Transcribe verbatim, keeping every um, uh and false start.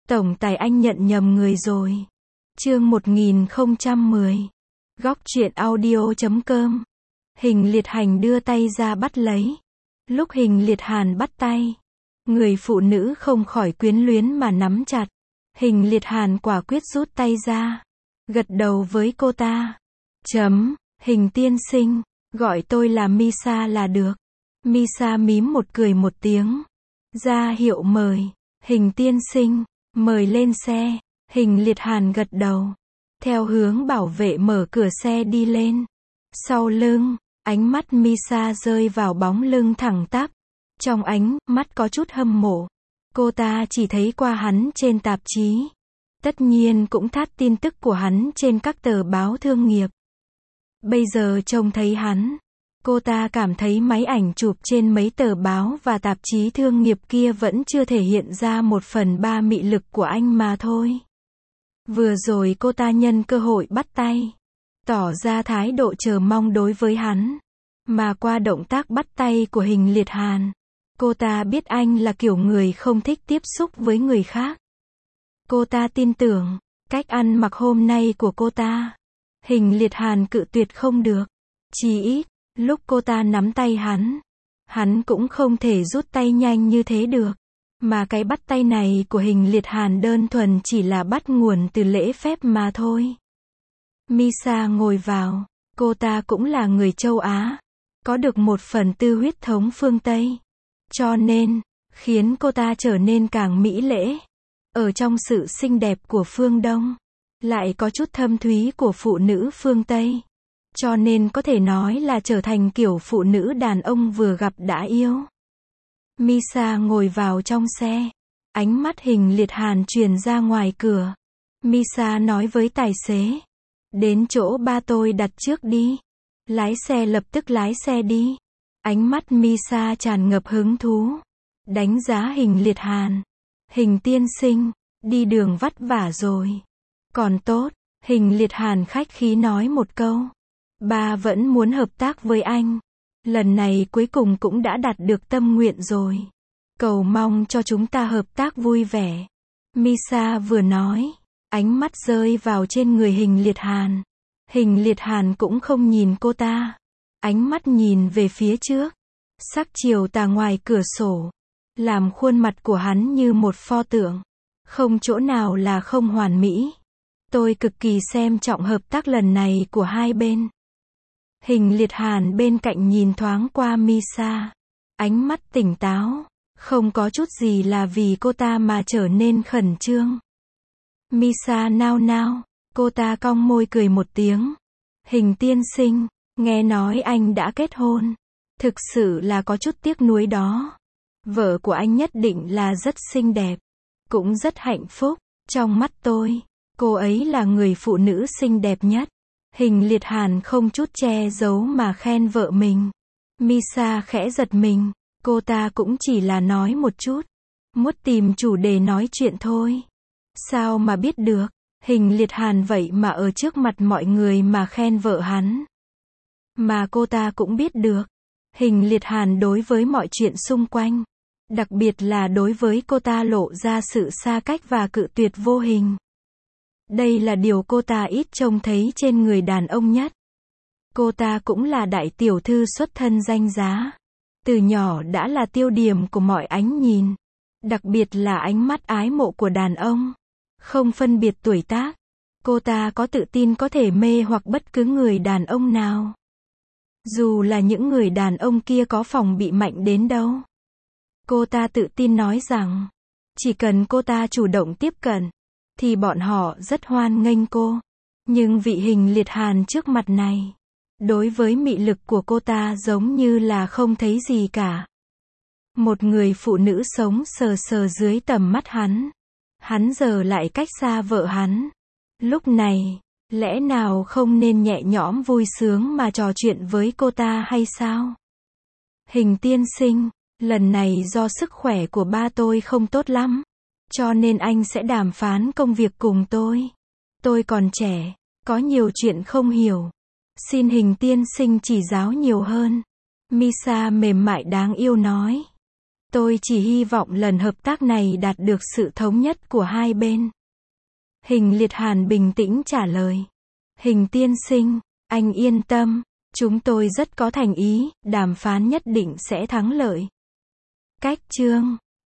Tổng tài anh nhận nhầm người rồi. Chương một nghìn không trăm mười. Góc truyện audio chấm com. Hình Liệt Hành đưa tay ra bắt lấy. Lúc Hình Liệt Hàn bắt tay, người phụ nữ không khỏi quyến luyến mà nắm chặt. Hình Liệt Hàn quả quyết rút tay ra, gật đầu với cô ta. Chấm, Hình tiên sinh, gọi tôi là Misa là được. Misa mím một cười một tiếng, ra hiệu mời. Hình tiên sinh, mời lên xe. Hình Liệt Hàn gật đầu, theo hướng bảo vệ mở cửa xe đi lên. Sau lưng, ánh mắt Misa rơi vào bóng lưng thẳng tắp. Trong ánh mắt có chút hâm mộ. Cô ta chỉ thấy qua hắn trên tạp chí. Tất nhiên cũng thắt tin tức của hắn trên các tờ báo thương nghiệp. Bây giờ trông thấy hắn, cô ta cảm thấy máy ảnh chụp trên mấy tờ báo và tạp chí thương nghiệp kia vẫn chưa thể hiện ra một phần ba mị lực của anh mà thôi. Vừa rồi cô ta nhân cơ hội bắt tay, tỏ ra thái độ chờ mong đối với hắn. Mà qua động tác bắt tay của Hình Liệt Hàn, cô ta biết anh là kiểu người không thích tiếp xúc với người khác. Cô ta tin tưởng cách ăn mặc hôm nay của cô ta. Hình Liệt Hàn cự tuyệt không được. Chỉ ít, lúc cô ta nắm tay hắn, hắn cũng không thể rút tay nhanh như thế được. Mà cái bắt tay này của Hình Liệt Hàn đơn thuần chỉ là bắt nguồn từ lễ phép mà thôi. Misa ngồi vào, cô ta cũng là người châu Á, có được một phần tư huyết thống phương Tây. Cho nên, khiến cô ta trở nên càng mỹ lễ. Ở trong sự xinh đẹp của phương Đông, lại có chút thâm thúy của phụ nữ phương Tây. Cho nên có thể nói là trở thành kiểu phụ nữ đàn ông vừa gặp đã yêu. Misa ngồi vào trong xe. Ánh mắt Hình Liệt Hàn truyền ra ngoài cửa. Misa nói với tài xế, đến chỗ ba tôi đặt trước đi. Lái xe lập tức lái xe đi. Ánh mắt Misa tràn ngập hứng thú, đánh giá Hình Liệt Hàn. Hình tiên sinh, đi đường vất vả rồi. Còn tốt, Hình Liệt Hàn khách khí nói một câu. Ba vẫn muốn hợp tác với anh. Lần này cuối cùng cũng đã đạt được tâm nguyện rồi. Cầu mong cho chúng ta hợp tác vui vẻ. Misa vừa nói, ánh mắt rơi vào trên người Hình Liệt Hàn. Hình Liệt Hàn cũng không nhìn cô ta. Ánh mắt nhìn về phía trước. Sắc chiều tà ngoài cửa sổ, làm khuôn mặt của hắn như một pho tượng. Không chỗ nào là không hoàn mỹ. Tôi cực kỳ xem trọng hợp tác lần này của hai bên. Hình Liệt Hàn bên cạnh nhìn thoáng qua Misa. Ánh mắt tỉnh táo. Không có chút gì là vì cô ta mà trở nên khẩn trương. Misa nao nao. Cô ta cong môi cười một tiếng. Hình tiên sinh, nghe nói anh đã kết hôn. Thực sự là có chút tiếc nuối đó. Vợ của anh nhất định là rất xinh đẹp. Cũng rất hạnh phúc. Trong mắt tôi, cô ấy là người phụ nữ xinh đẹp nhất. Hình Liệt Hàn không chút che giấu mà khen vợ mình. Misa khẽ giật mình. Cô ta cũng chỉ là nói một chút. Muốn tìm chủ đề nói chuyện thôi. Sao mà biết được. Hình Liệt Hàn vậy mà ở trước mặt mọi người mà khen vợ hắn. Mà cô ta cũng biết được. Hình Liệt Hàn đối với mọi chuyện xung quanh, đặc biệt là đối với cô ta lộ ra sự xa cách và cự tuyệt vô hình. Đây là điều cô ta ít trông thấy trên người đàn ông nhất. Cô ta cũng là đại tiểu thư xuất thân danh giá. Từ nhỏ đã là tiêu điểm của mọi ánh nhìn. Đặc biệt là ánh mắt ái mộ của đàn ông. Không phân biệt tuổi tác. Cô ta có tự tin có thể mê hoặc bất cứ người đàn ông nào. Dù là những người đàn ông kia có phòng bị mạnh đến đâu. Cô ta tự tin nói rằng, chỉ cần cô ta chủ động tiếp cận, thì bọn họ rất hoan nghênh cô. Nhưng vị Hình Liệt Hàn trước mặt này, đối với mị lực của cô ta giống như là không thấy gì cả. Một người phụ nữ sống sờ sờ dưới tầm mắt hắn. Hắn giờ lại cách xa vợ hắn. Lúc này, lẽ nào không nên nhẹ nhõm vui sướng mà trò chuyện với cô ta hay sao? Hình tiên sinh, lần này do sức khỏe của ba tôi không tốt lắm. Cho nên anh sẽ đàm phán công việc cùng tôi. Tôi còn trẻ, có nhiều chuyện không hiểu. Xin Hình tiên sinh chỉ giáo nhiều hơn. Misa mềm mại đáng yêu nói. Tôi chỉ hy vọng lần hợp tác này đạt được sự thống nhất của hai bên. Hình Liệt Hàn bình tĩnh trả lời. Hình tiên sinh, anh yên tâm, chúng tôi rất có thành ý, đàm phán nhất định sẽ thắng lợi. Cách chương